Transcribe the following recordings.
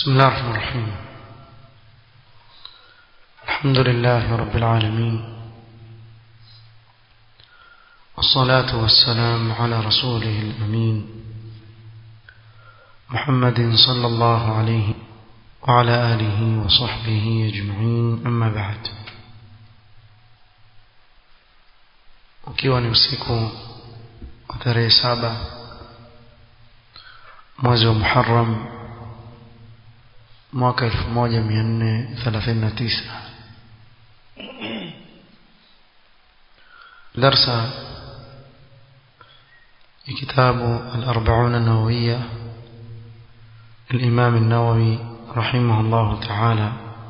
بسم الله الرحمن الرحيم. الحمد لله رب العالمين، والصلاة والسلام على رسوله الأمين محمد صلى الله عليه وعلى آله وصحبه أجمعين. أما بعد. ukiwa ni usiku wa tarehe 7 mwezi wa Muharram mwaka 1439, darsa كتاب الأربعون النووية الإمام النووي رحمه الله تعالى.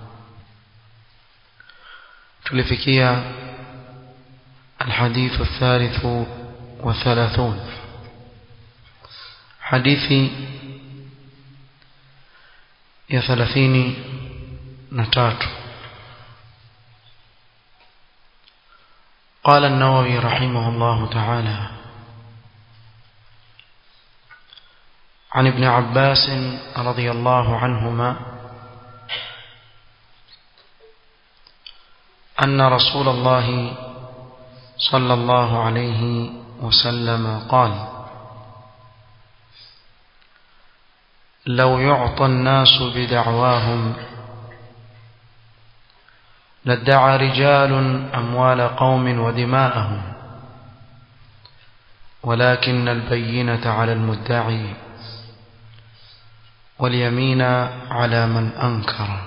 تلفكية الحديث 33 حديثي يا 33. قال النووي رحمه الله تعالى: عن ابن عباس رضي الله عنهما أن رسول الله صلى الله عليه وسلم قال: لو يعطى الناس بدعواهم لادعى رجال أموال قوم ودماءهم، ولكن البينة على المدعي واليمين على من أنكر.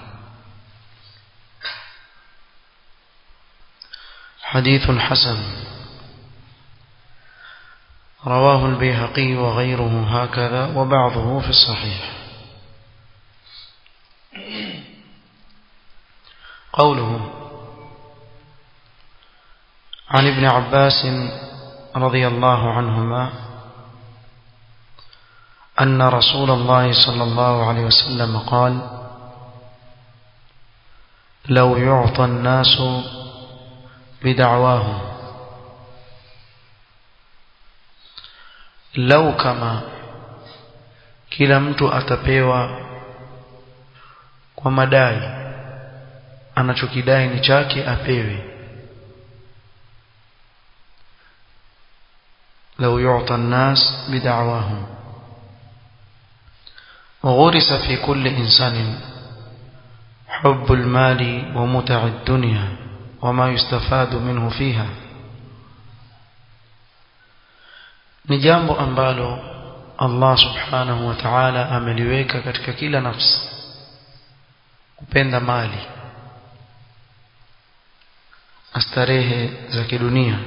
حديث حسن رواه البيهقي وغيره هكذا، وبعضه في الصحيح. قوله: عن ابن عباس رضي الله عنهما أن رسول الله صلى الله عليه وسلم قال: لو يعطى الناس بدعواهم، لو كما kila mtu atapewa kwa madai, anachokidai ni chake apewe. لو يعطى الناس بدعواهم. وغرس في كل إنسان حب المال ومتع الدنيا وما يستفاد منه فيها. ni jambo ambalo Allah subhanahu wa ta'ala ameliweka katika kila nafsi, kupenda mali, astarehe za kidunia.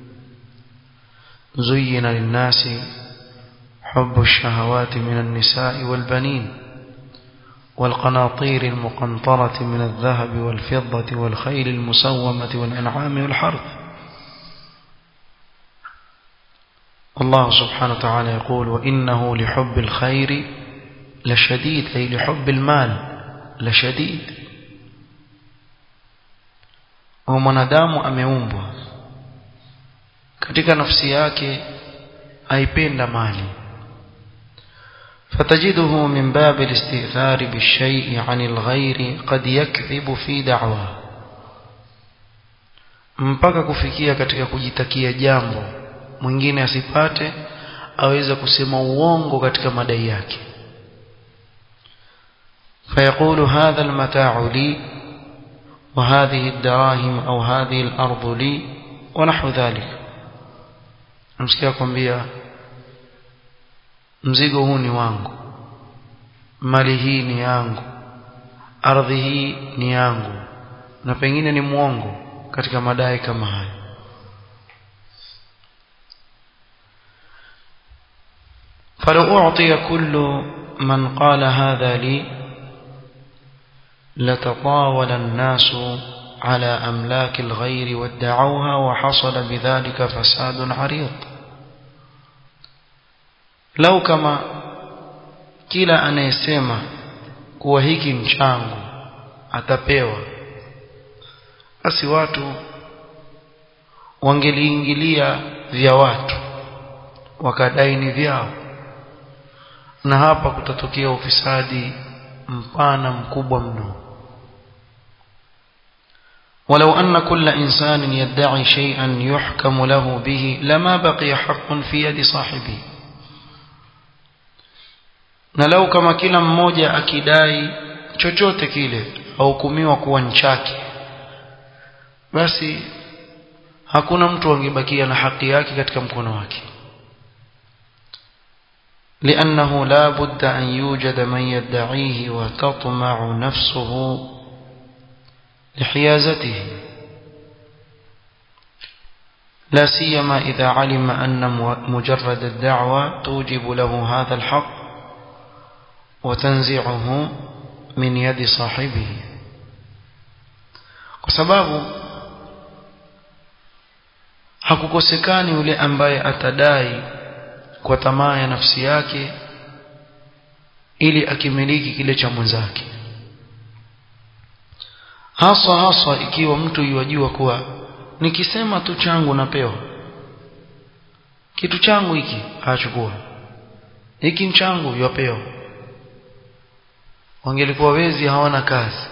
zuyina linnasi hubbu ash-shahawati min an-nisa'i wal-banin والقناطير المقنطرة من الذهب والفضة والخيل المسومة والأنعام والحرث. الله سبحانه وتعالى يقول: وإنه لحب الخير لشديد، أي لحب المال لشديد. ومنادام ameumbwa katika nafsi yake aipenda mali، فتجده من باب الاستئثار بالشيء عن الغير قد يكذب في دعواه، mpaka kufikia katika kujitakia jambo mwingine asipate, aweza kusema uongo katika madai yake. فيقول هذا المتاع لي وهذه الدراهم أو هذه الأرض لي ونحو ذلك. msikia kwambia mzigo huu ni wangu, mali hii ni yangu, ardhi hii ni yangu, na pengine ni muongo katika madai kama haya. فلو أعطي كل من قال هذا لي لتطاول الناس على أملاك الغير وادعوها، وحصل بذلك فساد عريض. لو كما kila anayesema kuwa hiki ni changu atapewa, basi watu wangeliingilia vya watu wakadai ni vyao, na hapa kutatokea ufisadi mpana mkubwa mno. ولو أن كل إنسان يدعي شيئا يحكم له به لما بقي حق في يد صاحبه. na lau kama kila mmoja akidai chochote kile hukumiwa kuwa ni chake, basi hakuna mtu angebakia na haki yake katika mkono wake. لأنه لا بد أن يوجد من يدعيه وتطمع نفسه لحيازته، لا سيما إذا علم أن مجرد الدعوة توجب له هذا الحق وتنزعه من يد صاحبه. kwa sababu hakukosekani yule ambaye atadai kwa tamaa ya nafsi yake ili akimiliki kile cha mwenzake, hasa ikiwa mtu yajua kuwa nikisema tu changu napewa, kitu changu hiki achukua, hiki changu yapewa. Wangelikuwa wezi hawana kazi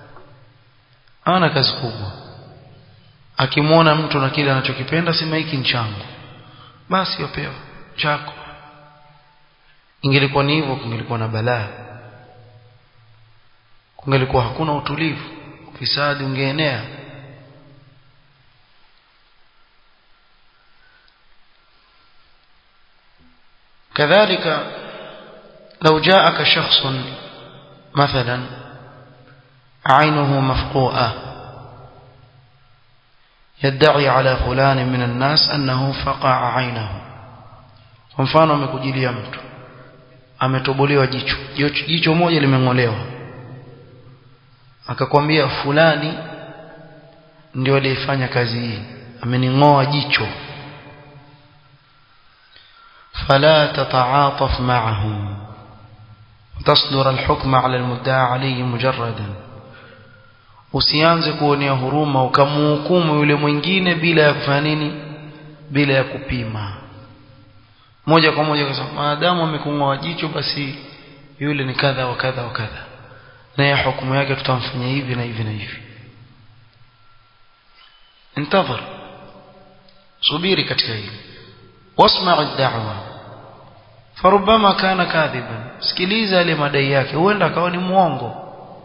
kubwa, akimwona mtu na kile anachokipenda sema hiki changu, basi yapewa chako. Ingelikuwa ni hivyo, kungelikuwa na balaa, kungelikuwa hakuna utulivu, ufisadi ungeenea. كذلك لو جاءك شخص مثلا عينه مفقوءة يدعي على فلان من الناس أنه فقع عينه. kwa mfano amekujilia mtu ametobolewa jicho moja limeng'olewa, akakwambia fulani ndio aliyefanya kazi hii, amening'oa jicho. فلا تتعاطف معه وتصدر الحكم على المدعى عليه مجردا. usianze kuonea huruma ukamhukumu yule mwingine bila ya kufanya nini, bila ya kupima moja kwa moja, kwa maadamu amekung'oa jicho basi yule ni kadha wa kadha wa kadha, na ya hukumu yake tutamfanyia hivi na hivi na hivi. intadhir, subiri katika hili. wasma' ad-da'wa farubama kana kadhiban, sikiliza ile madai yake, huenda akawa ni muongo.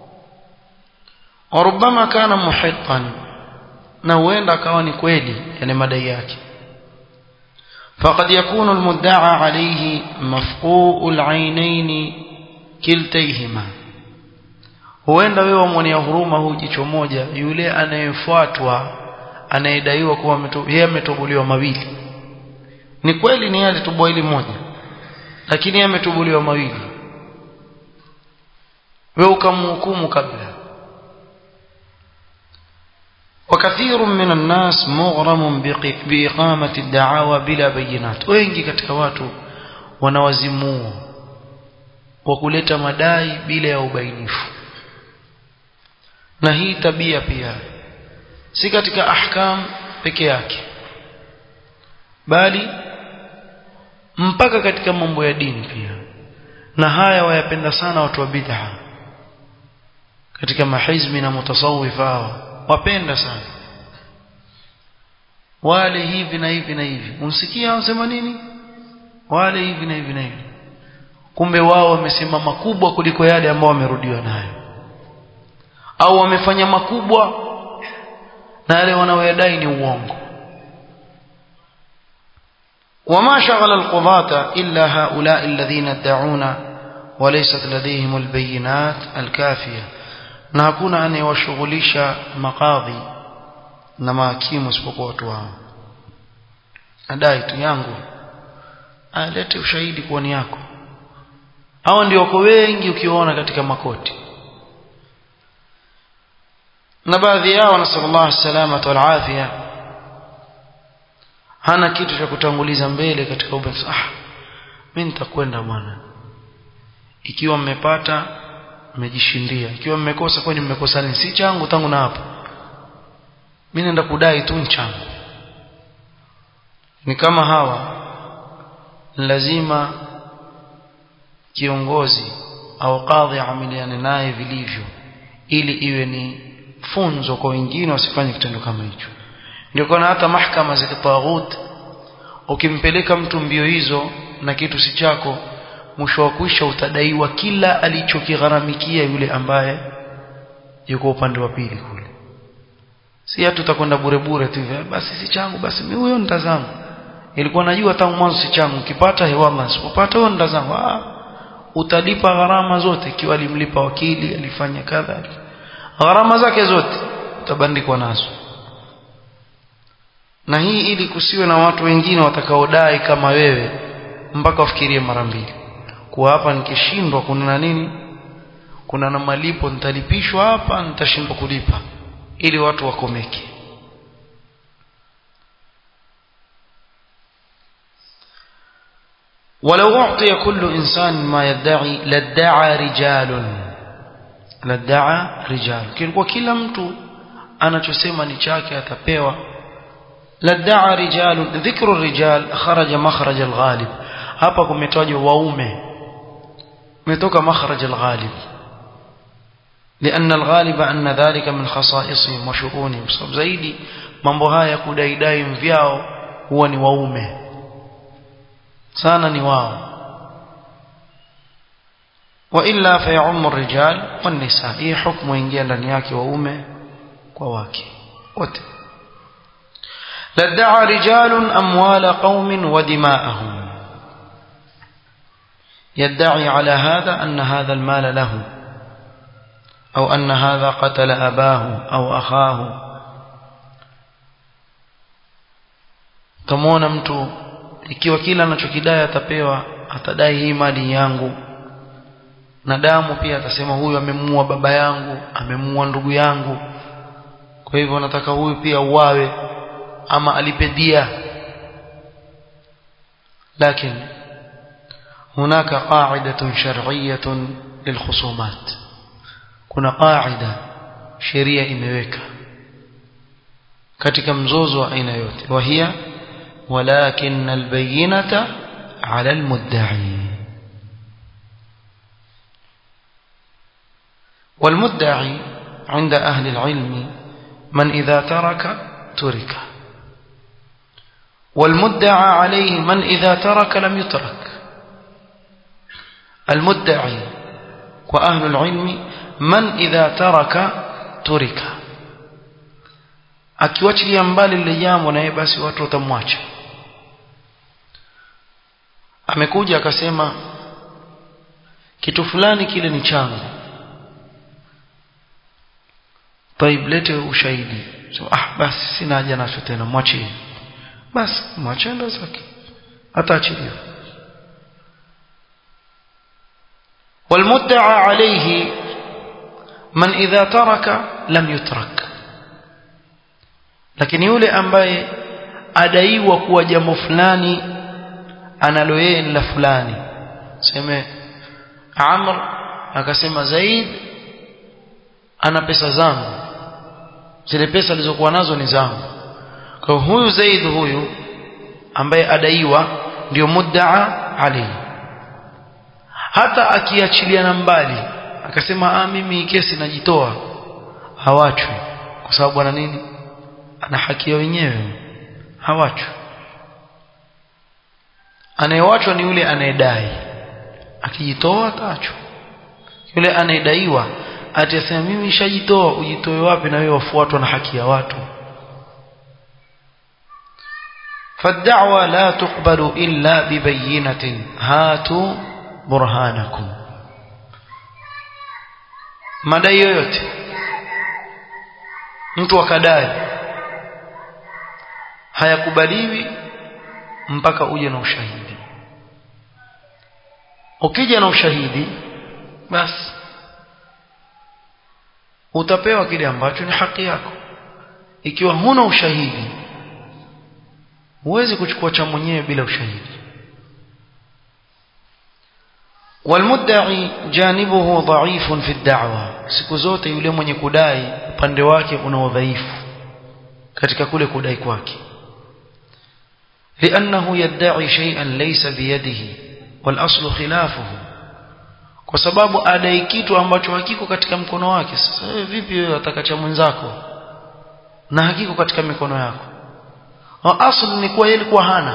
warubama kana muhiqqan, na huenda akawa ni kweli yani madai yake. فقد يكون المدعى عليه مفقوء العينين كلتيهما. huenda wewe mwenye huruma huu jicho moja, yule anayefuatwa anayedaiwa kuwa yeye ametobolewa mawili. Ni kweli ni yale toboa ile moja, lakini yeye ametobolewa mawili, wewe ukamhukumu kabla. وكثير من الناس مغرم بإقامة الدعاوى بلا بينات. wengi katika watu wanawazimua kwa kuleta madai bila ya ubainifu. na hii tabia pia si katika ahkam peke yake, bali mpaka katika mambo ya dini pia. na haya wayapenda sana watu wa bid'a katika mahizmi na mutasawwifa, wapenda sana wale hivi na hivi na hivi. Unsikia wanasema nini? Wale hivi na hivi na hivi. Kumbe wao wamesema makubwa kuliko yale ambao wamerudiwa nayo, au wamefanya makubwa na yale wanaoyadai ni uongo. وما شغل القضاة إلا هؤلاء الذين ادعون وليست لديهم البينات الكافية. na hakuna anayewashughulisha makadhi na mahakimu isipokuwa watu wao. adai tu yangu, alete ushahidi kwa ni yako. hao ndio wako wengi ukiona katika makoti. na baadhi yao nasallallahu alaihi wal afia, hana kitu cha kutanguliza mbele katika ubinafsi. mimi nitakwenda bwana, ikiwa mmepata mmejishindia, ikiwa mmekosa kwani mmekosa nini? si changu tangu na hapo, mimi naenda kudai tu changu. ni kama hawa, lazima kiongozi au kadhi amiliane naye vilivyo, ili iwe ni funzo kwa wengine wasifanye kitendo kama hicho. Ndio kuna hata mahakama za kitaghut, ukimpeleka mtu mbio hizo na kitu si chako, mwisho wa kuisha utadaiwa kila alichokigharamikia yule ambaye yuko upande wa pili kule. Si hata tutakwenda bure bure tu hivi, basi si changu, basi mimi huyo nitazama. Ilikuwa najua tangu mwanzo si changu, ukipata hewala, usipopata huyo nitazama. Utalipa gharama zote, ikiwa alimlipa wakili, alifanya kadha, gharama zake zote utabandikwa nazo. Na hii ili kusiwe na watu wengine watakaodai kama wewe, mpaka ufikirie mara mbili kwa hapa nikishindwa kuna na nini, kuna na malipo nitalipishwa hapa, nitashindwa kulipa, ili watu wakomeke. ولو أعطي كل إنسان ما يدعي لادعى رجال kilikuwa kila mtu anachosema ni chake atapewa. لادعى رجال. ذكر الرجال خرج مخرج الغالب. hapa kumetajwa waume, umetoka makhraj الغالب لأن الغالب أن ذلك من خصائصهم وشؤونهم. sababu zaidi mambo haya kudaidai mvyao huwa ni waume sana, ni wao. وإلا فيعم الرجال والنساء. hii hukumu ingia ndani yake waume kwa wake wote. لادعى رجال أموال قوم ودماءهم. يدعي على هذا أن هذا المال له، أو أن هذا قتل أباه أو أخاه. تمونا mtu ikiwa kila anachokidai atapewa, atadai hii mali yangu, na damu pia atasema huyu amemuua baba yangu, amemuua ndugu yangu, kwa hivyo nataka huyu pia uawe ama alipedia. لكن هناك قاعدة شرعية للخصومات. kuna قاعدة sheria imeweka katika mzozo wa aina yote, وهي ولكن البينة على المدعي. والمدعي عند أهل العلم من إذا ترك ترك، والمدعى عليه من إذا ترك لم يترك. المدعي وأهل العلم من إذا ترك ترك. akiwachilia mbali lile jambo, na yeye basi watu watamwacha. Amekuja akasema kitu fulani kile ni changu, طيب lete ushahidi. So basi sina haja nacho tena, mwachie. basi mwachie ndo zake, ataachiliwa. والمدعى عليه من إذا ترك لم يترك. lakini yule ambaye adaiwa kuwa jambo fulani analo yeye la fulani, sema Amr akasema Zaid ana pesa zangu, zile pesa alizokuwa nazo ni zangu. Kwa huyu Zaid huyu ambaye adaiwa ndio muddaa alayhi. hata akiachiliana mbali akasema mimi kesi najitoa, hawachwi, kwa sababu ana nini, ana haki ya wenyewe, hawachwi. Anayewachwa ni yule anayedai, akijitoa ataachwa. Yule anayedaiwa atasema mimi nishajitoa, ujitoe wapi na wewe wafuatwa na haki ya watu. فالدعوة لا تقبل إلا ببينة هاتوا برهانكم. madai yoyote mtu akadai hayakubaliwi mpaka uje na ushahidi. Ukija na ushahidi basi utapewa kile ambacho ni haki yako. Ikiwa huna ushahidi huwezi kuchukua cha mwenyewe bila ushahidi. والمدعي جانبه ضعيف في الدعوة. siku zote yule mwenye kudai upande wake una udhaifu katika kule kudai kwake, لأنه يدعي شيئا ليس بيده والأصل خلافه. kwa sababu adai kitu ambacho hakiko katika mkono wake. Sasa wewe vipi wewe wataka cha mwenzako na hakiko katika mikono yako? Asli ni kwa yeye alikuwa hana.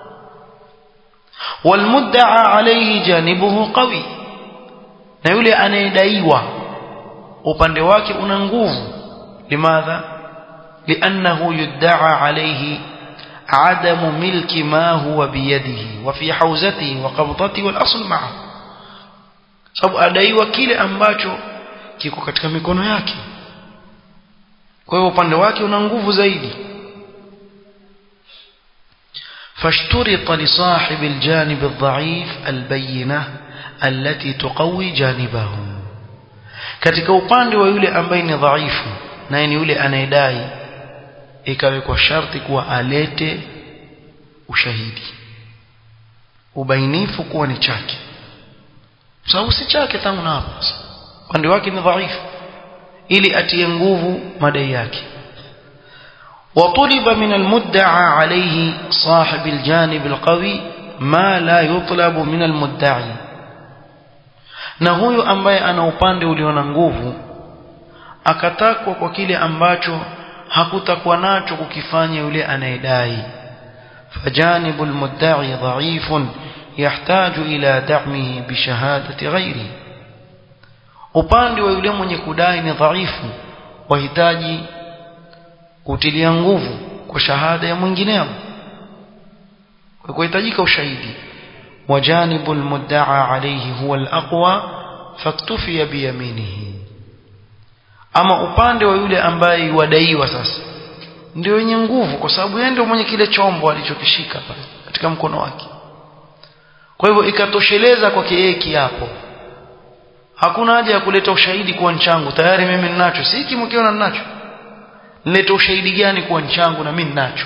Walmudda'a alayhi janibuhu qawi, na yule anayedaiwa upande wake una nguvu. Limadha? Liannahu yudda'a alayhi عدم ملك ما هو بيده وفي حوزته وقبضته والأصل معه. sababu adaiwa kile ambacho kiko katika mikono yake, kwa hiyo upande wake una nguvu zaidi. فاشترط لصاحب الجانب الضعيف البينة التي تقوي جانبه. katika upande wa yule ambaye ni dhaifu na ni yule anayedai, ikawekwa sharti kuwa alete ushahidi, ubainifu kuwa ni chake, sababu si chake tangu na hapo, upande wake ni dhaifu, ili atie nguvu madai yake. وطلب من المدعى عليه صاحب الجانب القوي ما لا يطلب من المدعي, na huyo ambaye ana upande ulio na nguvu akatakwa kwa kile ambacho hakutakuwa nacho kukifanya yule anayedai. فجانب المدعي ضعيف يحتاج إلى دعمه بشهادة غيره, upande wa yule mwenye kudai ni dhaifu, wahitaji kutilia nguvu kwa shahada ya mwingineo, kwa kuhitajika ushahidi. وجانب المدعى عليه هو الأقوى فاكتفي بيمينه, ama upande wa yule ambaye wadaiwa sasa ndio wenye nguvu, kwa sababu yeye ndio mwenye kile chombo alichokishika pale katika mkono wake. Kwa hivyo ikatosheleza kwake yeye kiapo, hakuna haja ya kuleta ushahidi kuwa nchangu, tayari mimi ninacho. Si kimkiona ninacho, nileta ushahidi gani kuwa nchangu na mimi ninacho?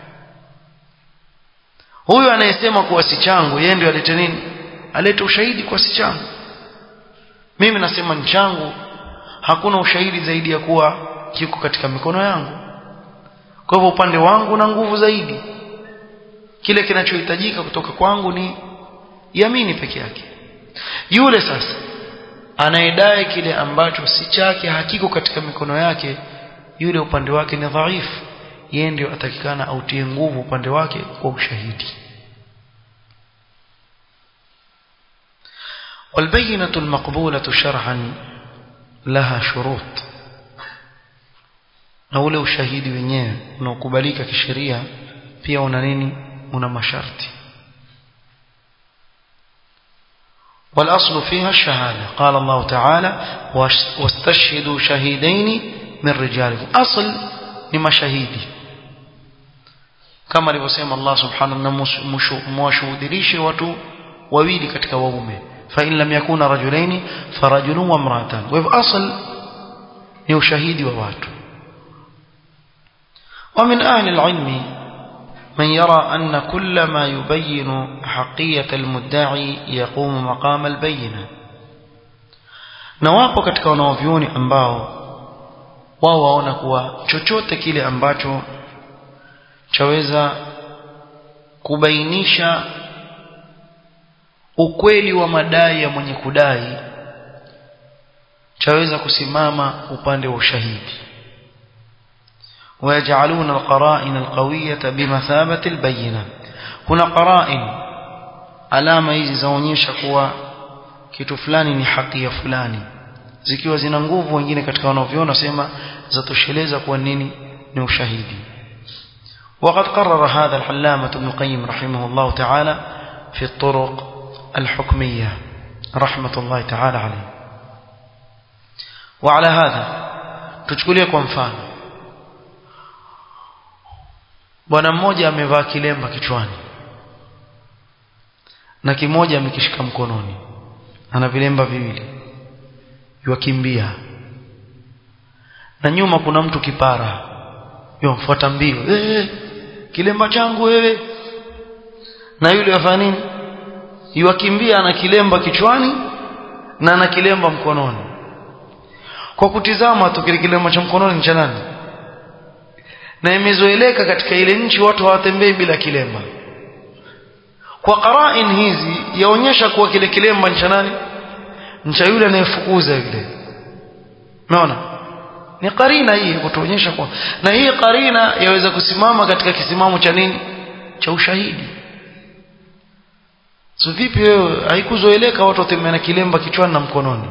Huyu anayesema kuwa si changu, yeye ndio alete nini? Alete ushahidi kwa si changu. Mimi nasema nchangu, hakuna ushahidi zaidi ya kuwa kiko katika mikono yangu. Kwa hivyo upande wangu na nguvu zaidi, kile kinachohitajika kutoka kwangu ni yamini peke yake. Yule sasa anayedai kile ambacho si chake, hakiko katika mikono yake, yule upande wake ni dhaifu, yeye ndio atakikana autie nguvu upande wake kwa ushahidi. والبينة المقبولة شرعا لها شروط, na ule ushahidi wenyewe unaokubalika kisheria pia una nini? Una masharti. والأصل فيها الشهادة. قال الله تعالى واستشهدوا شهيدين من رجالكم. أصل لما شهيدي كما alivyosema Allah subhanahu wa ta'ala, mwashuhudilishe watu wawili katika waume, fa in lam yakuna rajulaini farajulun wa imra'atan. Kwa hivyo asl ni ushahidi wa watu. ومن أهل العلم من يرى أن كل ما يبين حقية المدعي يقوم مقام البينة. na wapo katika wanaovyuoni ambao wao waona kuwa chochote kile ambacho chaweza kubainisha ukweli wa madai ya mwenye kudai chaweza kusimama upande wa ushahidi. ويجعلون القرائن القوية بمثابة البينة. هنا قرائن alama hizi zaonyesha kuwa kitu fulani ni haki ya fulani, zikiwa zina nguvu, wengine katika wanaoviona sema zatosheleza kwa nini ni ushahidi. وقد قرر هذا العلامة ابن القيم رحمه الله تعالى في الطرق الحكمية رحمة الله تعالى عليه. وعلى هذا tuchukulie kwa mfano, bwana mmoja amevaa kilemba kichwani na kimoja amekishika mkononi, ana vilemba viwili, yukimbia, na nyuma kuna mtu kipara yomfuata mbio, kilemba changu wewe. Na yule afanya nini? Yukimbia na kilemba kichwani na ana kilemba mkononi. Kwa kutizama tu kile kilemba cha mkononi ni cha nani? Na imezoeleka katika ile nchi watu hawatembei bila kilemba. Kwa qarain hizi yaonyesha kuwa kile kilemba ni cha nani? cha yule anayefukuza yule. Unaona? Ni karina hii kutuonyesha kwa, na hii karina yaweza kusimama katika kisimamo cha nini? Cha ushahidi. So vipi wewe haikuzoeleka watu watembeana kilemba kichwani na mkononi?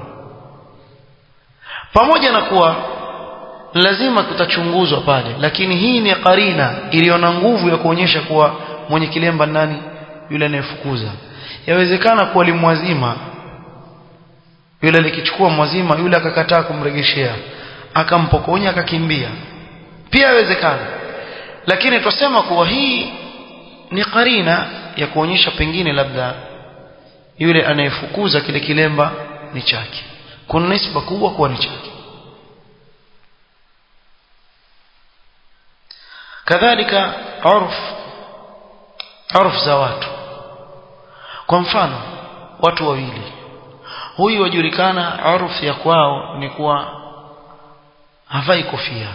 Pamoja na kuwa lazima kutachunguzwa pale, lakini hii ni karina iliyo na nguvu ya kuonyesha kuwa mwenye kilemba nani? Yule anayefukuza. Yawezekana kuwa limwazima yule, alikichukua mwazima yule akakataa kumregeshea, akampokonya akakimbia, pia yawezekana. Lakini tusema kuwa hii ni karina ya kuonyesha pengine labda yule anayefukuza kile kilemba ni chake, kuna nisba kubwa kuwa ni chake. Kadhalika urf za watu. Kwa mfano watu wawili, huyu wajulikana urf ya kwao ni kuwa havai kofia.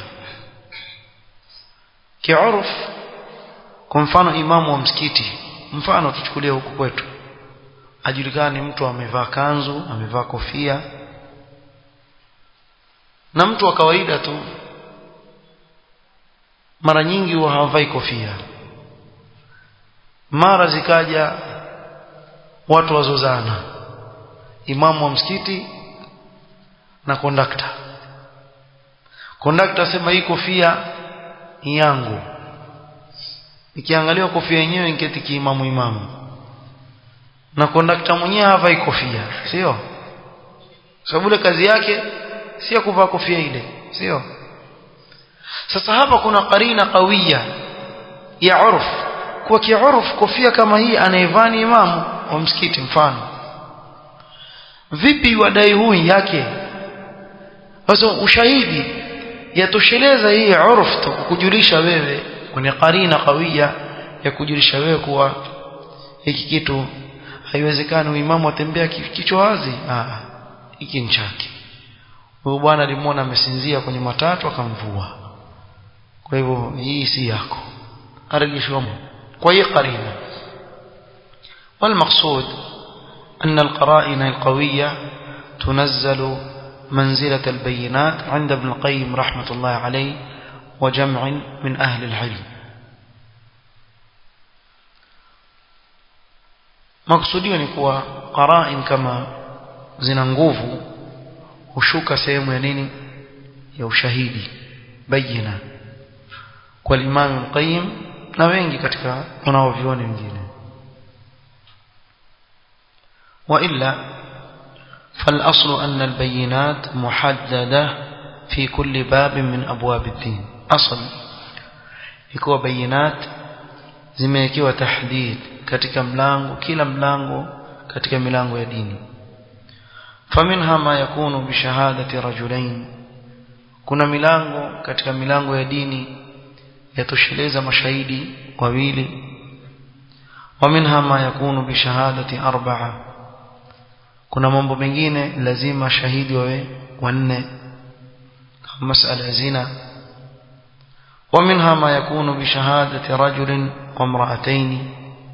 Kiurf, kwa mfano imamu wa msikiti, mfano tuchukulie huku kwetu, ajulikana ni mtu amevaa kanzu, amevaa kofia, na mtu wa kawaida tu mara nyingi huwa hawavai kofia. Mara zikaja watu wazozana, imamu wa msikiti na kondakta. Kondakta sema hii kofia ni yangu, ikiangaliwa kofia yenyewe ingeti kiimamu, na kondakta mwenyewe havai kofia, sio? Sababu ile kazi yake si kuvaa kofia ile, sio? Sasa hapa kuna karina kawia ya urf, kwa kiurf kofia kama hii anayevaa ni imamu wa msikiti mfano. Vipi wadai huyu yake? Sasa ushahidi yatosheleza hii urf tu kukujulisha wewe, kuna karina kawia ya kujulisha wewe kuwa hiki kitu haiwezekani imamu atembea kichwa wazi. Hiki ni chake. Huyu bwana alimuona amesinzia kwenye matatu akamvua, kwa hivyo hii si yako, arejeshwa. Kwa hiyo karina. والمقصود أن القرائن القوية تنزل منزلة البينات عند ابن القيم رحمة الله عليه وجمع من أهل العلم. مقصودي ni kuwa qarain kama zina nguvu hushuka sehemu ya nini? Ya ushahidi, bayina, kwa Imam al-Qayyim na wengi katika wanaovioni wengine. وإلا فالأصل أن البينات محددة في كل باب من أبواب الدين. أصل يكون بينات zimewekewa tahdid katika mlango, kila mlango katika milango ya dini. فمنها ما يكون بشهادة رجلين, kuna milango katika milango ya dini yatosheleza mashahidi wawili. ومنها ما يكون بشهادة أربعة, kuna mambo mengine lazima shahidi wawe wanne kama masala ya zina. ومنها ما يكون بشهادة رجل وامرأتين,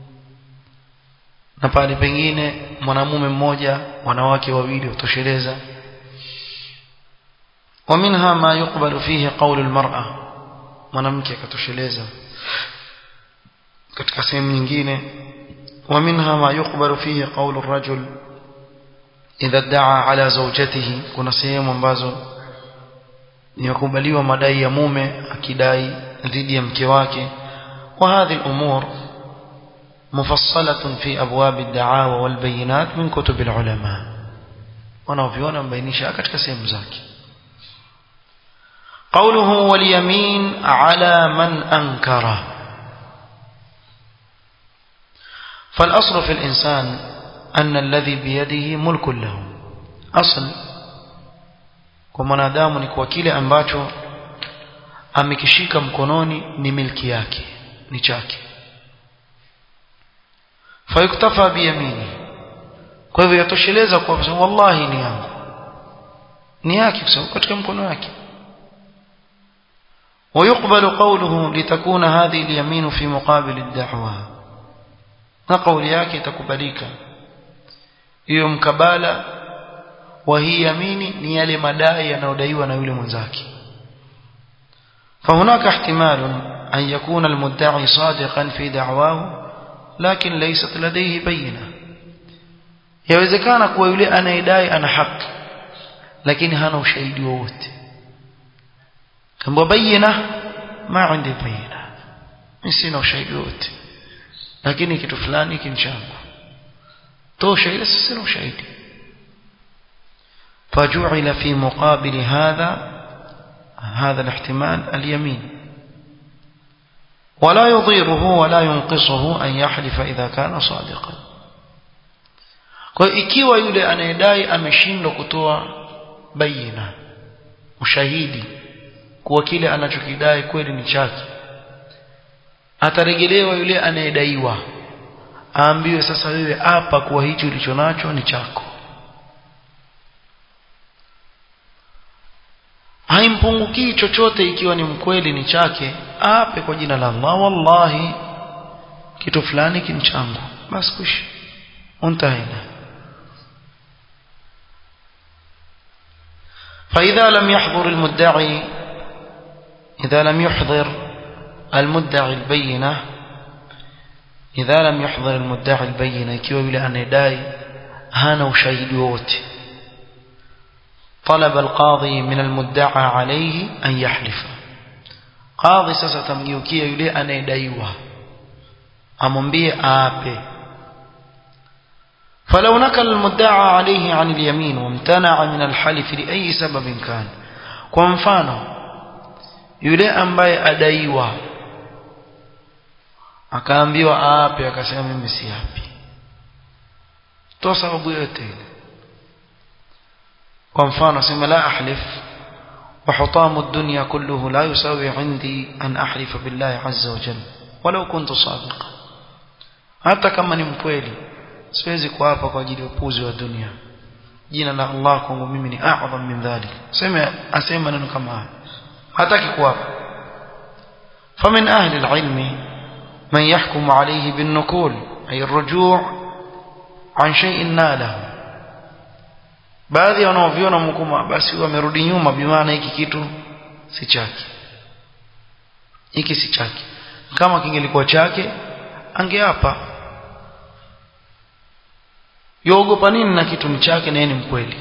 na pale pengine mwanamume mmoja wanawake wawili utosheleza. ومنها ما يقبل فيه قول المرأة, mwanamke akatosheleza katika sehemu nyingine. ومنها ما يقبل فيه قول الرجل إذا ادعى على زوجته, kuna sehemu ambazo ni yakubaliwa madai ya mume akidai dhidi ya mke wake. وهذه الأمور مفصلة في أبواب الدعاوى والبينات من كتب العلماء, wanaoviona mbainisha katika sehemu zake. قوله واليمين على من أنكر. فالأصل في الإنسان أن الذي بيده ملك له. أصل kwa mwanadamu ni kwa kile ambacho amekishika mkononi ni milki yake, ni chake. Fayuktafa biyamini, kwa hivyo yatosheleza kwa kusema wallahi ni yangu, ni yake kwa sababu katika mkono wake. ويقبل قوله لتكون هذه اليمين في مقابل الدعوة, na kauli yake itakubalika hiyo mkabala wa hii yamini ni yale madai yanayodaiwa na yule mwenzake. فهناك احتمال أن يكون المدعي صادقا في دعواه لكن ليست لديه بينة. yawezekana kuwa yule anayedai ana haki lakini hana ushahidi wowote. Kama bayina ma indi bayina, sina ushahidi wowote, lakini kitu fulani kinchangu tosha, ile sina ushahidi. فجعل في مقابل هذا الاحتمال اليمين ولا يضيره ولا ينقصه أن يحلف إذا كان صادقا. kwa ikiwa yule anayedai ameshindwa kutoa bayina, ushahidi kuwa kile anachokidai kweli ni chake, atarejelewa yule anayedaiwa, aambiwe sasa wewe hapa kuwa hicho ulichonacho ni chako. Haimpungukii chochote ikiwa ni mkweli ni chake, ape kwa jina la Allah, wallahi kitu fulani kinchangu, basi kuishi untahina. فإذا لم يحضر المدعي البينة ikiwa yule anayedai hana ushahidi wote, طلب القاضي من المدعى عليه أن يحلف. قاضي sasa tamgeukia yule anayedaiwa amwambie aape. فلو نكل المدعى عليه عن اليمين وامتنع من الحلف لأي سبب كان. kwa mfano yule ambaye adaiwa akaambiwa aape, akasema mimi si api, toa sababu yote ile. kwa mfano sema la ahlif wa hutamu ad-dunya kulluhu la yusawi indi an ahlifa billahi azza wa jalla walau kuntu sadiqan. hata kama ni mkweli siwezi kuapa kwa ajili ya upuzi wa dunia, jina la Allah kwangu mimi ni a'zam min dhalik. asema neno kama haya, hataki kuapa. famin ahli al-ilmi man yahkumu alayhi bin-nukul ay ar-ruju' an shay'in nalahu. baadhi wanaoviona mkuma basi wamerudi nyuma, bimaana hiki kitu si chake, hiki si chake. kama kingelikuwa chake angeapa. yogopa nini na kitu ni chake na yeye ni mkweli.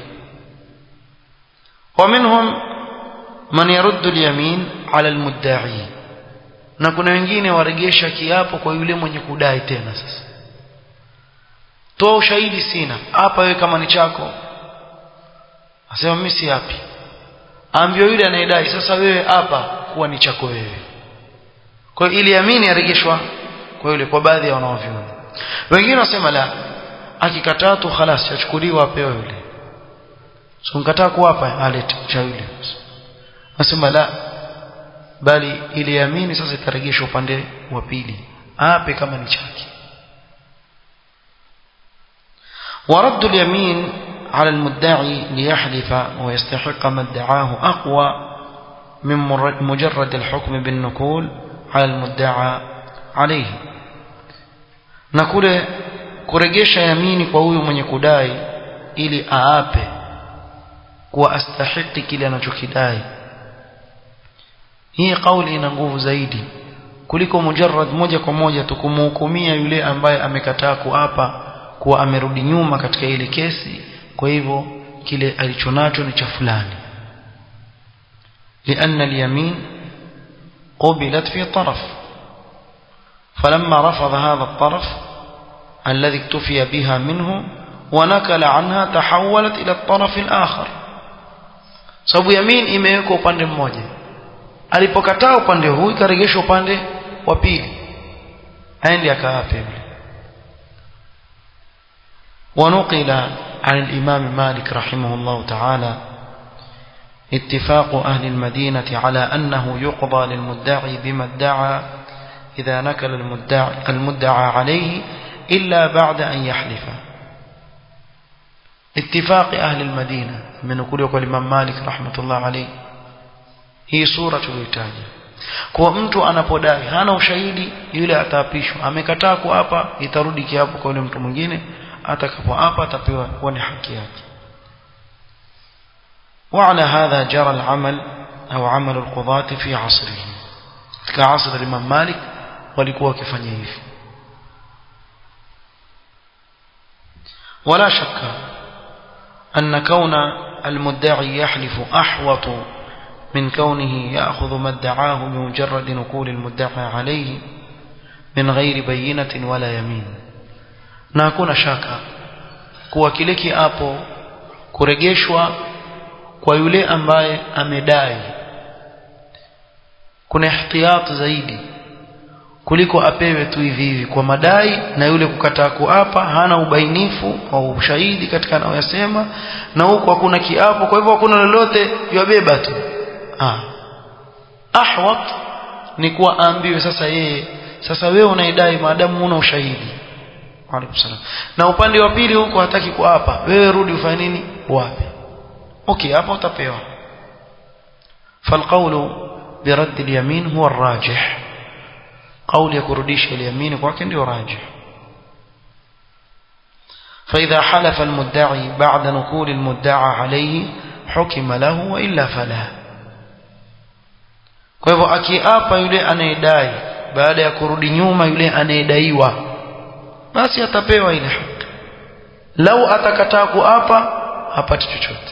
wa minhum man yaruddu al-yamin ala al-mudda'i, na kuna wengine waregesha kiapo kwa yule mwenye kudai tena. sasa toa ushahidi, sina hapa, wewe kama ni chako. asema mimi si hapi, ambio yule anayedai sasa wewe hapa kuwa ni chako wewe. kwa hiyo ili yamini yarejeshwa kwa yule, kwa baadhi ya wanaoviona. wengine wasema la, akikataa tu خلاص yachukuliwa apewe yule, so mkataa kuwapa alete cha yule. asema la, bali ili yamini sasa itarejeshwa upande wa pili, ape kama ni chake. ورد اليمين على المدعي ليحلف ويستحق ما ادعاه أقوى من مجرد الحكم بالنكول على المدعى عليه. نقول kuregesha yamini kwa huyu mwenye kudai ili aape kuwa astahiki kile anachokidai, hii kauli ina nguvu zaidi kuliko mujarrad moja kwa moja tukumhukumia yule ambaye amekataa kuapa kuwa amerudi nyuma katika ile kesi, kwa hivyo kile alichonacho ni cha fulani. لأن اليمين قبلت في طرف، فلما رفض هذا الطرف الذي اكتفي بها منه ونكل عنها تحولت إلى الطرف الآخر. sababu yamin imewekwa upande mmoja, alipokataa upande huu ikarejeshwa upande wa pili, aende akaape. ونقل عن الإمام مالك رحمه الله تعالى اتفاق أهل المدينة على أنه يقضى للمدعي بما ادعى إذا نكل المدعى عليه إلا بعد أن يحلف. اتفاق أهل المدينة من كل يقول الإمام مالك رحمة الله عليه هي صورة الوتاج. kwa mtu anapodai hana ushahidi, yule ataapishwa. amekataa kuapa, itarudi kiapo kwa yule mtu mwingine, atakapoapa atapewa kwa ni haki yake. وعلى هذا جرى العمل أو عمل القضاة في عصره كعصر الإمام مالك walikuwa wakifanya hivi. ولا شك أن كون المدعي يحلف أحوط من كونه يأخذ ما ادعاه بمجرد نقول المدعى عليه من غير بينة ولا يمين. na hakuna shaka kuwa kile kiapo kurejeshwa kwa yule ambaye amedai kuna ihtiyat zaidi kuliko apewe tu hivi hivi kwa madai, na yule kukataa kuapa hana ubainifu au ushahidi katika anayosema, na huko hakuna kiapo, kwa hivyo hakuna lolote yabeba tu. Ahwat ni kuwa aambiwe sasa yeye, sasa wewe unaidai maadamu huna ushahidi. Waalaikum salam. Na upande wa pili huko hataki kuapa, wewe rudi ufanye nini? Wapi? Okay, hapa utapewa. فالقول برد اليمين هو الراجح. قول يكرديش اليمين kwake ndio راجح. فإذا حلف المدعي بعد نقول المدعى عليه حكم له وإلا فلا. kwa hivyo akiapa yule anayedai baada ya kurudi nyuma yule anayedaiwa, basi atapewa ile haki. Lau atakataa kuapa hapati chochote.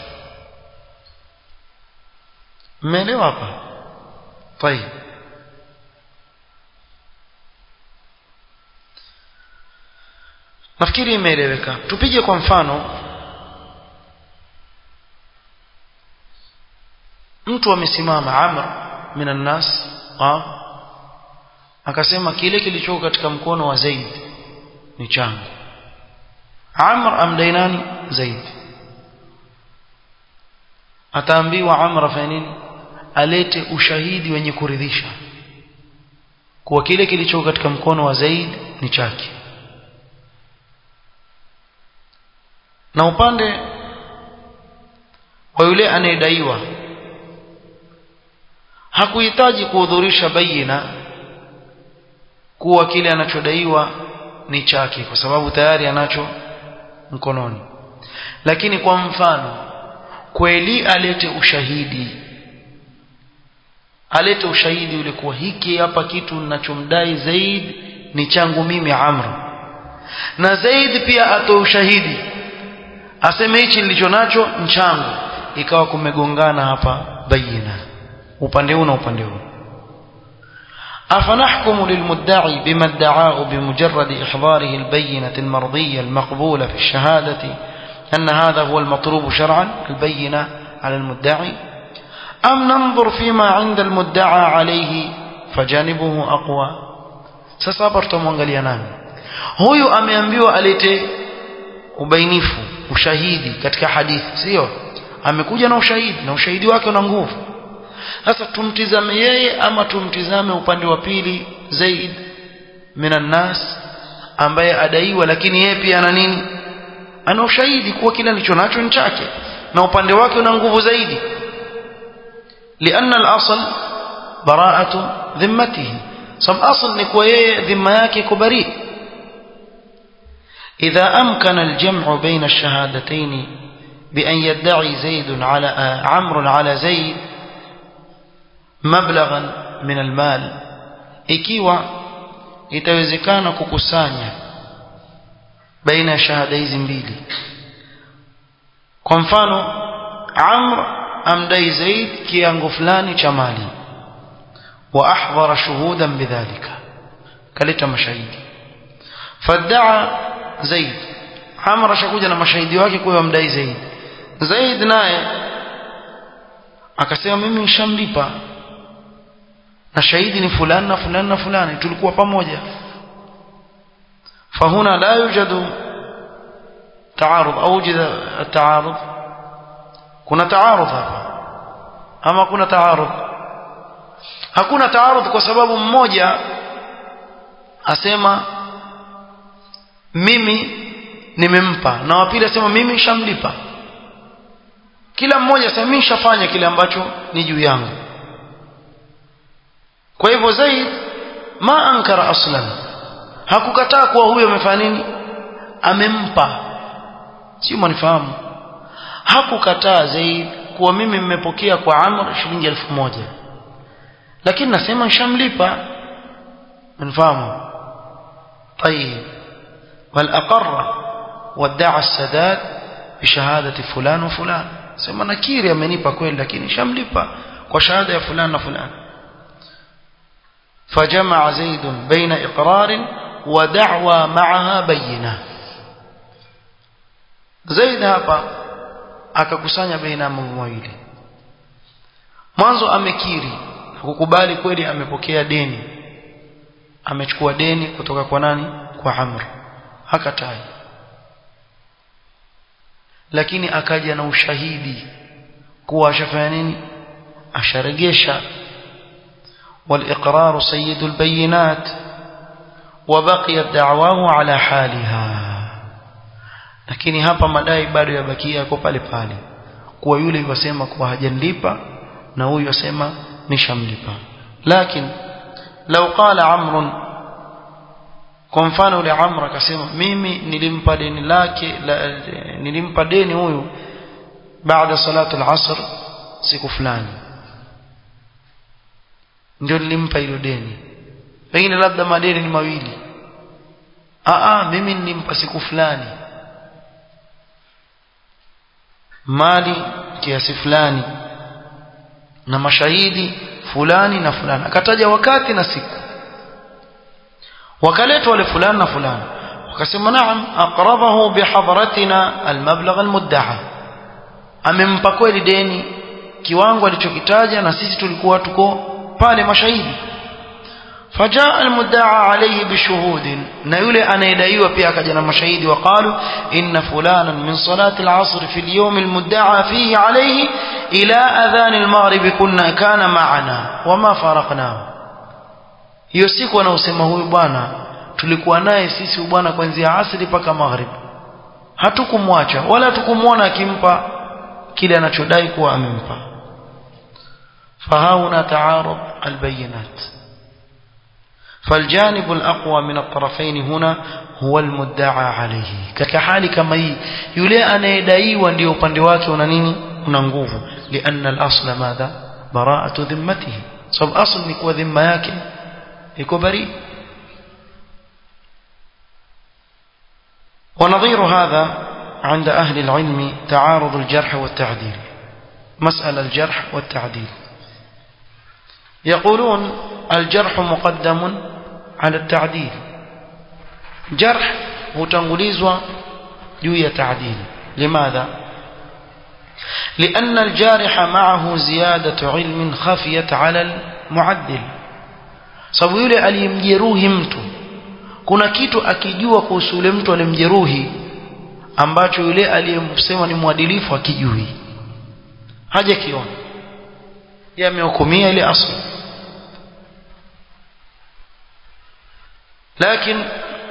Umeelewa hapa? طيب. nafikiri imeeleweka. Tupige kwa mfano, mtu amesimama Amr minan nas akasema kile kilichoko katika mkono wa Zaid ni changu. Amr amdai nani? Zaid. ataambiwa Amr afanye nini? Alete ushahidi wenye kuridhisha kwa kile kilichoko katika mkono wa Zaid ni chake. Na upande wa yule anayedaiwa hakuhitaji kuhudhurisha bayina kuwa kile anachodaiwa ni chake, kwa sababu tayari anacho mkononi. Lakini kwa mfano kweli alete ushahidi ule kuwa hiki hapa kitu ninachomdai Zaid ni changu mimi Amr, na Zaid pia atoe ushahidi aseme hichi nilicho nacho ni changu, ikawa kumegongana hapa bayina upande huu na upande huu. أفنحكم للمدعي بما ادعاه بمجرد إحضاره البينة المرضية المقبولة في الشهادة أن هذا هو المطلوب شرعا البينة على المدعي، أم ننظر فيما عند المدعى عليه فجانبه أقوى؟ سأصبرتم وانغاليا nani huyu ameambiwa alete ubainifu ushahidi katika hadithi, sio? Amekuja na ushahidi na ushahidi wake una nguvu. Sasa tumtizame yeye ama tumtizame upande wa pili Zaid minan nas ambaye adaiwa, lakini yeye pia ana nini? Ana ushahidi kuwa kile alichonacho ni chake na upande wake una nguvu zaidi. لأن الأصل براءة ذمته. سب أصل ni kwa yeye dhima yake kubari. إذا أمكن الجمع بين الشهادتين بأن يدعي زيد على عمرو على زيد مبلغا من المال، ikiwa itawezekana kukusanya baina ya shahada hizi mbili. Kwa mfano Amr amdai Zaid kiango fulani cha mali wa ahdhara shuhudan bidhalika, kaleta mashahidi. Fadda'a Zaid, Amr ashakuja na mashahidi wake kwa amdai Zaid. Zaid naye akasema mimi nishamlipa na shahidi ni fulani na fulani na fulani, tulikuwa pamoja. Fahuna la yujadu taarud au wujida taarud. Kuna taarud hapa ama kuna taarud? Hakuna taarud, kwa sababu mmoja asema mimi nimempa na wa pili asema mimi nishamlipa. Kila mmoja asema mimi nishafanya kile ambacho ni juu yangu. Kwa hivyo Zaid ma ankara aslan, hakukataa kuwa huyo amefanya nini, amempa. Sio, mnifahamu? Hakukataa Zaid kuwa mimi nimepokea kwa Amr shilingi 1000 lakini nasema nishamlipa mfahamu طيب والأقر وادعى السداد بشهادة فلان وفلان sema nakiri amenipa kweli lakini shamlipa kwa shahada ya fulani na fulani فجمع زيد بين إقرار ودعوى معها بينة زيد hapa akakusanya baina mambo mawili mwanzo amekiri kukubali kweli amepokea deni amechukua deni kutoka kwa nani kwa Amr hakatai lakini akaja na ushahidi kuwa ashafanya nini asharegesha والإقرار سيد البينات وبقيت دعواه على حالها lakini hapa madai bado yabakia yako pale pale kwa yule yasema kwa hajanlipa na huyu yasema nishamlipa lakini لو قال عمرو kwa mfano yule Amr akasema mimi nilimpa deni lake nilimpa deni huyu baada salatu al-asr siku fulani ndio nilimpa hilo deni pengine labda madeni ni mawili mimi nilimpa siku fulani mali kiasi fulani na mashahidi fulani na fulani akataja wakati na siku wakaletwa wale fulani na fulani wakasema naam aqrabahu bihadaratina almablagh almudda'a amempa kweli deni kiwango alichokitaja na sisi tulikuwa tuko pale mashahidi فجاء المدعى عليه بشهود na yule anayedaiwa pia akaja na mashahidi waqalu inna fulanan min salati al-asr fi al-yawm al-mudda'a fihi alayhi ila adhan al-maghrib kana ma'ana wama faraqna hiyo siku anausema huyu bwana tulikuwa naye sisi bwana kuanzia asri mpaka maghrib hatukumwacha wala tukumuona akimpa kile anachodai kuwa amempa fahauna ta'arud al-bayinat فالجانب الأقوى من الطرفين هنا هو المدعى عليه كحالي كما يلي أنا يدعيوا ndio upande wake una nini una nguvu لأن الأصل ماذا براءة ذمته سبب أصل ni kuwa dhima yake iko bari ونظير هذا عند أهل العلم تعارض الجرح والتعديل مسألة الجرح والتعديل يقولون الجرح مقدم على التعديل جرح متنغليزوا جوية تعديل لماذا؟ لأن الجارح معه زيادة علم خفيت على المعدل sababu yule aliyemjeruhi mtu kuna kitu akijua kuhusu yule mtu aliyemjeruhi ambacho yule aliyemsema ni mwadilifu akijui haja kiona yamehukumia ile asli لكن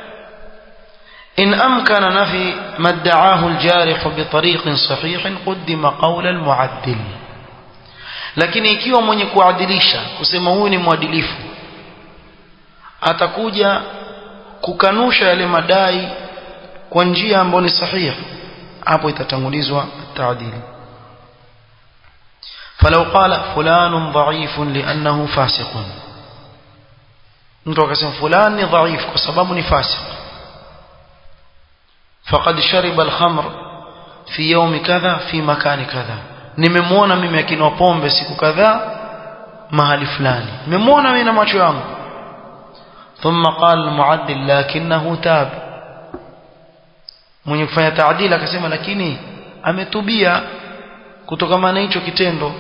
إن أمكن نفي ما ادعاه الجارح بطريق صحيح قدم قول المعدل لكن ikiwa mwenye kuadilisha kusema huyu ni mwadilifu atakuja kukanusha yale madai kwa njia ambayo ni sahihi hapo itatangulizwa taadili فلو قال فلان ضعيف لأنه فاسق mtu akasema fulani ni dhaifu kwa sababu ni fasik faqad shariba al-khamr fi yawm kadha fi makan kadha nimemuona mimi akinywa pombe siku kadhaa mahali fulani nimemuona mimi na macho yangu thumma qala al-mu'addil lakinahu tab mwenye kufanya taadili akasema lakini ametubia kutokana na hicho kitendo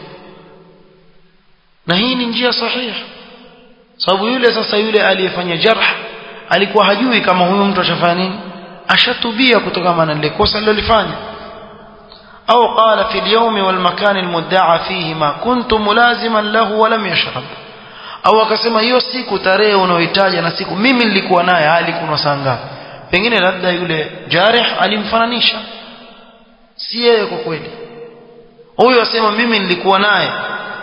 na hii ni njia sahihi sababu yule sasa yule aliyefanya jarh alikuwa hajui kama huyo mtu ashafanya nini ashatubia kutokana na ile kosa alilofanya au qala fi al-yawm wal makan al-mudda'a fihi ma kuntu mulaziman lahu wa lam yashrab au akasema hiyo siku tarehe unaohitaja na siku mimi nilikuwa naye hali kuna saa ngapi pengine labda yule jarih alimfananisha si yeye kwa kweli huyo asema mimi nilikuwa naye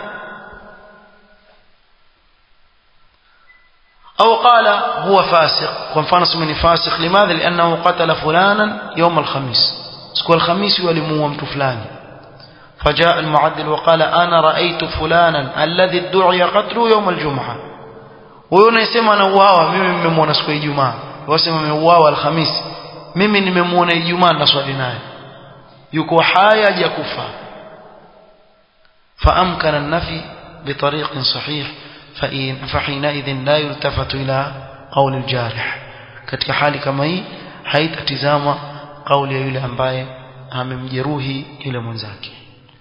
أو قال هو فاسق وانفان اسمه فاسق لماذا؟ لأنه قتل فلانا يوم الخميس سكو الخميس يولموه مت فلان فجاء المعدل وقال أنا رأيت فلانا الذي ادعي قتله يوم الجمعة وينسمى نواه mimi nimemwona siku ya Ijumaa wasema ameuawa Alhamisi mimi nimemwona Ijumaa na swali naye yuko haya hajakufa فأمكن النفي بطريق صحيح فحينئذ لا يلتفت إلى قول الجارح katika hali kama hii haitatizama kauli ya yule ambaye amemjeruhi yule mwenzake.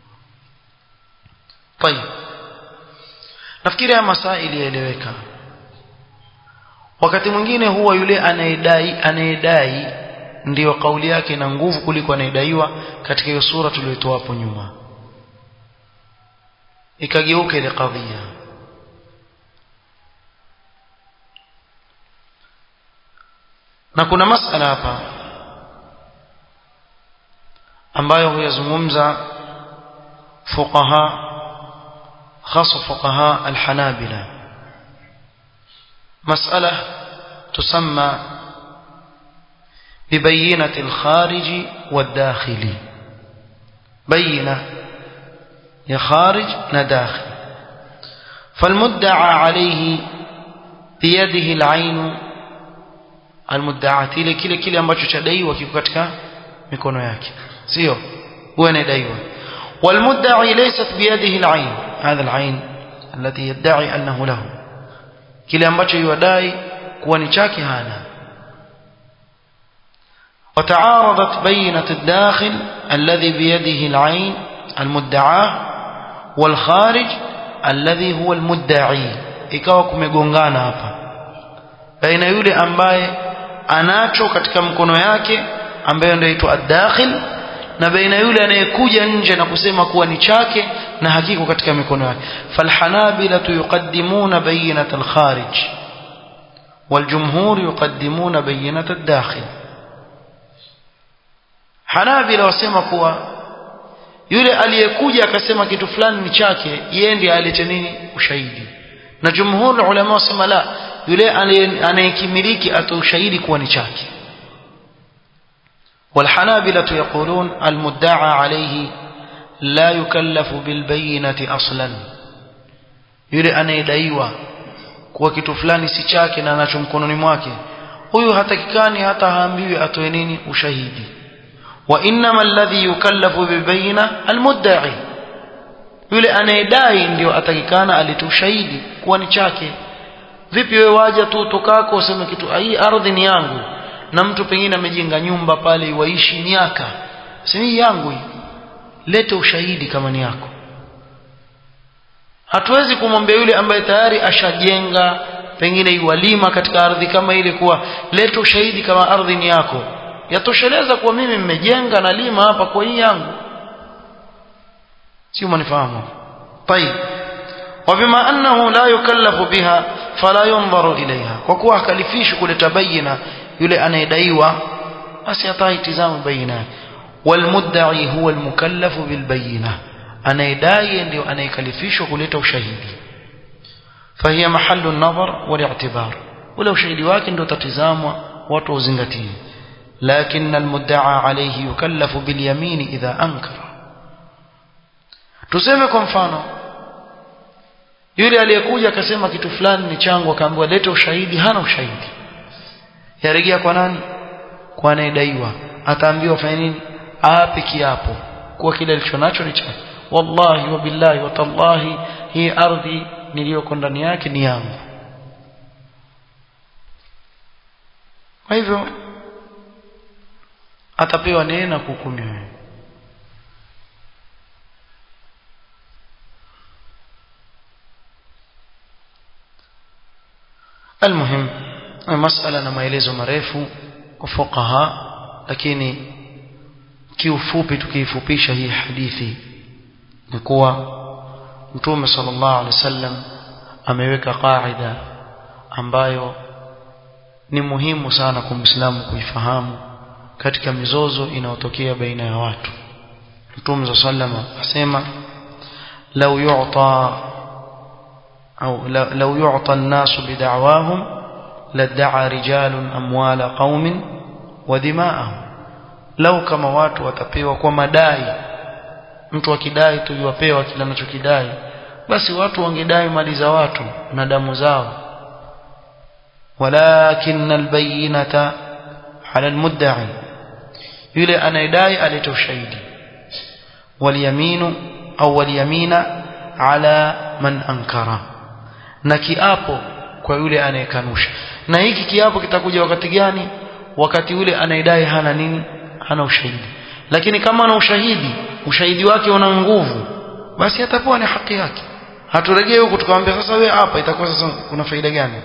طيب nafikiri haya masaili yaeleweka. Wakati mwingine huwa yule anayedai ndiyo kauli yake na nguvu kuliko anayedaiwa katika hiyo sura tuliyotoa hapo nyuma, ikageuka ile kadhia. Na kuna masala hapa ambayo huyazungumza fuqaha hasa fuqaha al-Hanabila, masala tusamma ببينة الخارج والداخل. بينة يا خارج نداخل. فالمدعى عليه بيده العين المدعاة ile kile ambacho chadaiwa kiko katika mikono yake, sio huwa anadaiwa. والمدعي ليست بيده العين، هذا العين الذي يدعي أنه له، kile ambacho yadai kuwa ni chake hana. وتعارضت بينة الداخل الذي بيده العين المدعاه والخارج الذي هو المدعي، ikawa kumegongana hapa baina yule ambaye anacho katika mkono yake ambaye ndio aitwa ad-dakhil na baina yule anayekuja nje na kusema kuwa ni chake na hakika katika mikono yake. falhanabila yuqaddimuna bayinata al-kharij waljumhur yuqaddimuna bayinata ad-dakhil. Hanabila wasema kuwa yule aliyekuja akasema kitu fulani ni chake, yeye ndiye alete nini? Ushahidi. Na jumhur ulama wasema la, yule anayekimiliki atoa ushahidi kuwa ni chake. والحنابلة يقولون المدعى عليه لا يكلف بالبينة أصلا، yule anayedaiwa kuwa kitu fulani si chake na anacho mkononi mwake, huyu hatakikani hata haambiwi atoe nini? Ushahidi. وإنما الذي يكلف بالبينة المدعي، yule anayedai ndio atakikana alitoe ushahidi kuwa ni chake. Vipi wewe waje tu utokako useme kitu hii ardhi ni yangu, na mtu pengine amejenga nyumba pale waishi miaka, si yangu hii, lete ushahidi kama ni yako. Hatuwezi kumwambia yule ambaye tayari ashajenga pengine iwalima katika ardhi kama ile kuwa lete ushahidi kama ardhi ni yako, yatosheleza kuwa mimi nimejenga na lima hapa kwa hii yangu, sio? Mnifahamu? طيب وبما أنه لا يكلف بها فلا ينظر إليها، kwa kuwa hakalifishi kuleta bayina yule anayedaiwa basi ataitizama bayina. والمدعي هو المكلف بالبينة، anayedai ndio anayekalifishwa kuleta ushahidi. فهي محل النظر والاعتبار، ولو ushahidi wake ndio tatizamwa watu uzingatie. لكن المدعى عليه يكلف باليمين إذا أنكر. tuseme kwa mfano yule aliyekuja akasema kitu fulani ni changu, akaambiwa leta ushahidi, hana ushahidi, yarejea kwa nani? Kwa anayedaiwa. Ataambiwa fanya nini? Ape kiapo kwa kile alichonacho ni chake. Wallahi wa billahi wa tallahi, hii ardhi niliyoko ndani yake ni yangu. Kwa hivyo atapewa neno kuhukumiwa. المهم مسألة na maelezo marefu kwa fuqaha, lakini kiufupi tukiifupisha hii hadithi ni kuwa Mtume sallallahu alaihi wasallam ameweka kaida ambayo ni muhimu sana kwa Muislamu kuifahamu katika mizozo inayotokea baina ya watu. Mtume sallallahu alaihi wasallam asema لو يعطى الناس بدعواهم لادعى رجال أموال قوم ودماءهم. لو كما watu watapewa kwa madai mtu akidai tu yuwapewa kila anachokidai, basi watu wangedai mali za watu na damu zao. Walakin albayinata ala almudda'i, yule anayedai alete ushahidi. Waliyaminu au waliyamina ala man ankara, na kiapo kwa yule anayekanusha. Na hiki kiapo kitakuja wakati gani? Wakati yule anayedai hana nini? Hana ushahidi. Lakini kama ana ushahidi, ushahidi wake una nguvu, basi atakuwa ni haki yake. Haturejee huko tukamwambia sasa wewe hapa, itakuwa sasa kuna faida gani?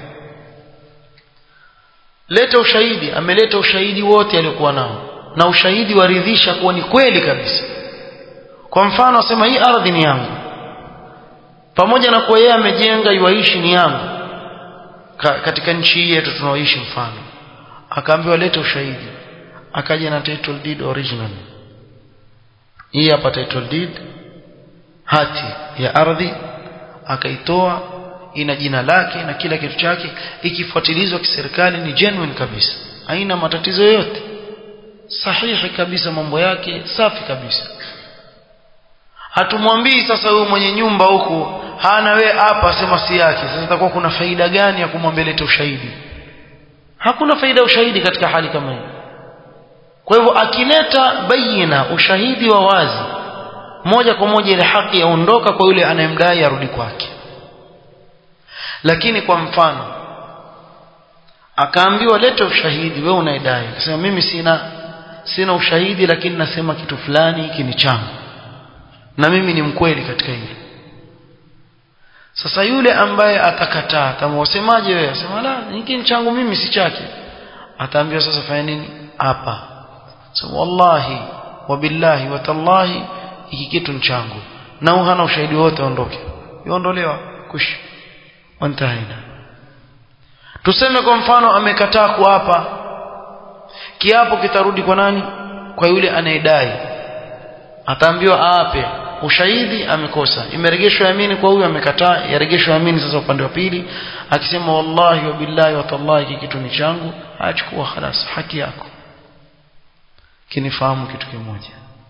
Leta ushahidi. Ameleta ushahidi wote aliokuwa nao, na ushahidi waridhisha kuwa ni kweli kabisa. Kwa mfano asema hii ardhi ni yangu, pamoja na kuwa yeye amejenga yuaishi ni yangu katika nchi yetu tunaoishi. Mfano akaambiwa leta ushahidi, akaja na title deed original. Hii hapa title deed, hati ya ardhi, akaitoa, ina jina lake na kila kitu chake, ikifuatilizwa kiserikali ni genuine kabisa, haina matatizo yoyote, sahihi kabisa, mambo yake safi kabisa. Hatumwambii sasa huyu mwenye nyumba huko hana wewe hapa sema si yake. Sasa itakuwa kuna faida gani ya kumwambia leta ushahidi? Hakuna faida ya ushahidi katika hali kama hii. Kwa hivyo akileta bayina, ushahidi wa wazi, moja kwa moja ile haki yaondoka kwa yule anayemdai, arudi kwake. Lakini kwa mfano akaambiwa leta ushahidi, wewe unaidai, akasema mimi sina ushahidi, lakini nasema kitu fulani hiki ni changu na mimi ni mkweli katika hili. Sasa yule ambaye atakataa, atamwasemaje wewe? Asema la, hiki ni changu mimi, si chake. Ataambiwa sasa fanya nini hapa? So wallahi wabillahi watallahi hiki kitu ni changu, na hana ushahidi wote, ondoke. Yuondolewa kush wantaina. Tuseme kwa mfano amekataa kuapa, kiapo kitarudi kwa nani? Kwa yule anayedai. Ataambiwa aape, ushahidi amekosa, imerejeshwa yamini kwa huyu, amekataa, yarejeshwa yamini sasa upande wa pili. Akisema wallahi wabillahi watallahi hiki kitu ni changu, achukua, خلاص, haki yako. Kinifahamu kitu kimoja,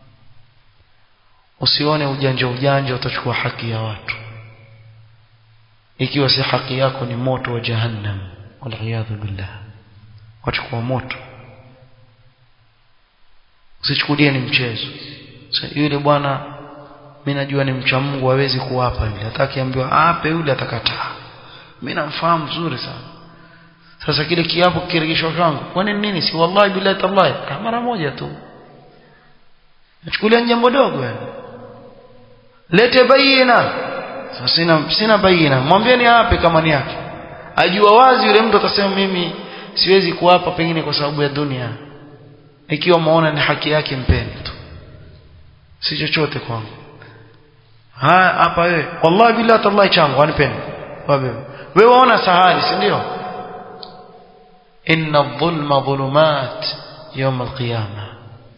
usione ujanja utachukua haki ya watu. Ikiwa si haki yako ni moto wa jahannam, waliyadhu billah, wachukua moto. Usichukulie ni mchezo. Sasa yule bwana mimi najua ni mcha Mungu, hawezi kuapa yule, atakiambiwa aape yule atakataa. Mimi namfahamu vizuri sana. Sasa kile kiapo kirejeshwa kwangu, kwa nini? Si wallahi billahi tallahi, mara moja tu. Nachukulia jambo dogo yani. Lete bayina. Sasa sina bayina, mwambieni aape kama ni yake. Ajua wazi yule mtu atasema mimi siwezi kuapa pengine kwa sababu ya dunia. Ikiwa muona ni haki yake, mpeni tu, si chochote kwangu. Hapa wewe wallahi billahi tallahi changu, anipeni wewe, waona sahali, si ndio? inna adh-dhulma dhulumat yawm al-qiyamah.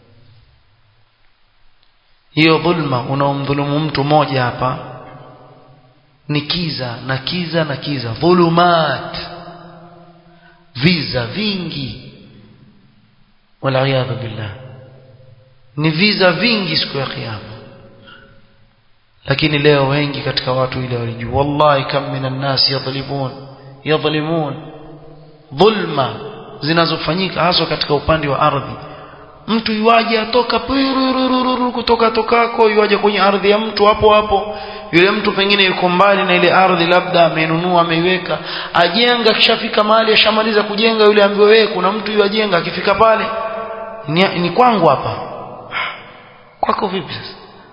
Hiyo dhulma unaomdhulumu mtu mmoja hapa ni kiza na kiza na kiza, dhulumat, viza vingi, waliyadhu billah, ni viza vingi siku ya kiyama. Lakini leo wengi katika watu ile walijua, wallahi kam minan nas yadhlimun, dhulma zinazofanyika hasa katika upande wa ardhi. Mtu yuaje atoka kutoka tokako, yuaje kwenye ardhi ya mtu hapo hapo, yule mtu pengine yuko mbali na ile ardhi, labda amenunua, ameiweka, ajenga, kishafika mahali ashamaliza kujenga, yule ambaye wewe kuna mtu yuajenga, akifika pale ni kwangu hapa. Kwako vipi sasa?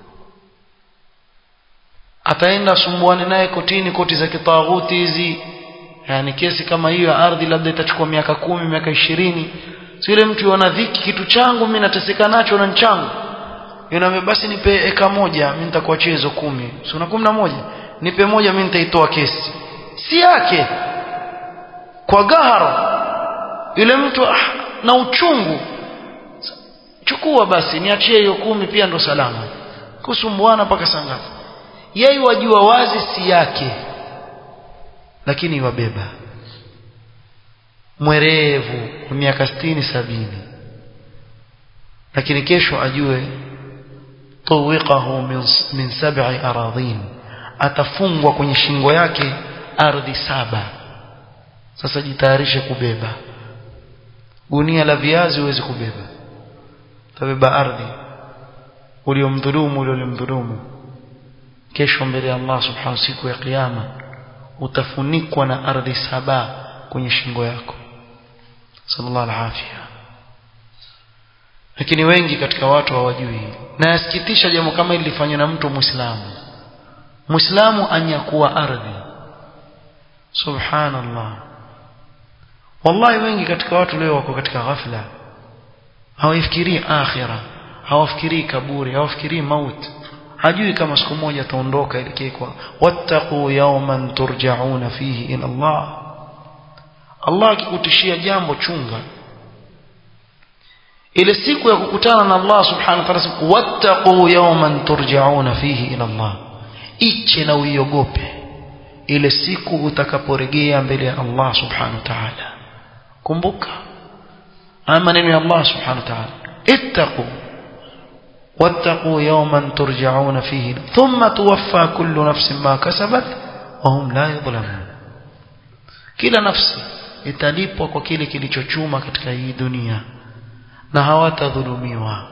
Ataenda sumbuane naye kotini, koti za kitaghuti hizi. Yani kesi kama hiyo ya ardhi labda itachukua miaka 10, miaka 20. Si yule mtu yana dhiki, kitu changu mimi nateseka nacho na nchangu. Yule basi nipe eka moja, mimi nitakuachia hizo 10. Si una 11? Nipe moja, mimi nitaitoa kesi. Si yake. Kwa gahara. Yule mtu na uchungu, chukua basi niachie hiyo 10 pia ndo salama. Kusumbuana mpaka sangapi? Yeye wajua wazi si yake, lakini wabeba. Mwerevu kwa miaka 60 70, lakini kesho ajue طوقه من 7 أراضين atafungwa kwenye shingo yake ardhi 7. Sasa jitayarishe kubeba gunia la viazi, uweze kubeba, tabeba ardhi uliomdhulumu kesho mbele ya Allah subhanahu, siku ya kiyama utafunikwa na ardhi 7 kwenye shingo yako. Sallallahu alaihi wasallam. Lakini wengi katika watu hawajui, na yasikitisha jambo kama hili lifanywa na mtu Muislamu anyakuwa ardhi. Subhanallah. Wallahi wengi katika watu leo wako katika ghafla, hawafikirii akhira, hawafikirii kaburi, hawafikirii mauti. Hajui kama siku moja ataondoka ile kwa wattaqu yawman turja'una fihi ila Allah. Allah akikutishia jambo chunga ile siku ya kukutana na Allah subhanahu wa ta'ala. Wattaqu yawman turja'una fihi ila Allah, iche na uiogope ile siku utakaporejea mbele ya Allah subhanahu wa ta'ala. Kumbuka maneno ya Allah subhanahu wa ta'ala, ittaqu wattaqu yawman turja'una fihi thumma tuwaffa kullu nafsin ma kasabat wa hum la yudhlamun. Kila nafsi italipwa kwa kile kilichochuma katika hii dunia na hawatadhulumiwa.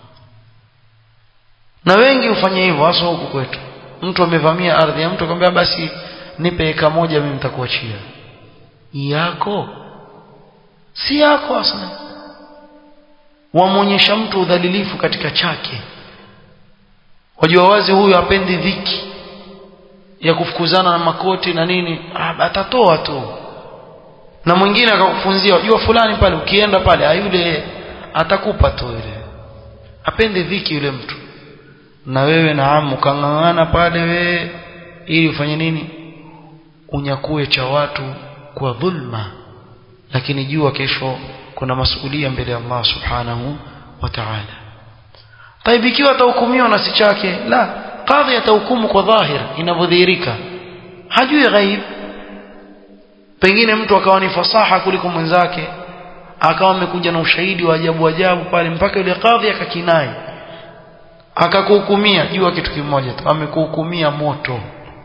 Na wengi hufanya hivyo, hasa huku kwetu. Mtu amevamia ardhi ya mtu, akamwambia basi nipe eka moja, mimi nitakuachia. Yako si yako asana. Wamuonyesha mtu udhalilifu katika chake. Wajua wazi huyu hapendi dhiki ya kufukuzana na makoti na nini, atatoa tu. Na mwingine akakufunzia, wajua fulani pale ukienda pale yule atakupa tu ile. Apende dhiki yule mtu. Na wewe naamu kangangana pale wewe ili ufanye nini? Unyakue cha watu kwa dhulma. Lakini jua kesho kuna masuhulia mbele ya Allah subhanahu wa ta'ala. Taibi ikiwa atahukumiwa na si chake, la, kadhi atahukumu kwa dhahir inavyodhihirika. Hajui ghaib. Pengine mtu akawa ni fasaha kuliko mwenzake, akawa amekuja na ushahidi wa ajabu pale, mpaka yule kadhi akakinai, akakuhukumia. Jua kitu kimoja tu, amekuhukumia moto.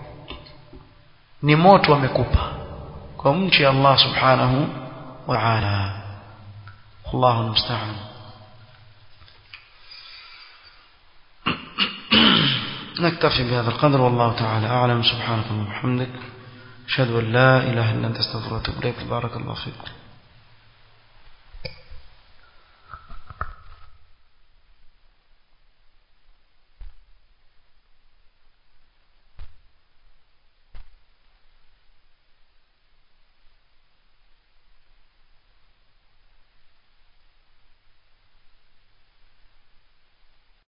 Ni moto amekupa. Kwa mche Allah subhanahu wa ta'ala. Allahu musta'an. نكتفي بهذا القدر والله تعالى أعلم. سبحانك اللهم وبحمدك أشهد أن لا إله إلا أنت أستغفرك وأتوب إليك. بارك الله فيكم.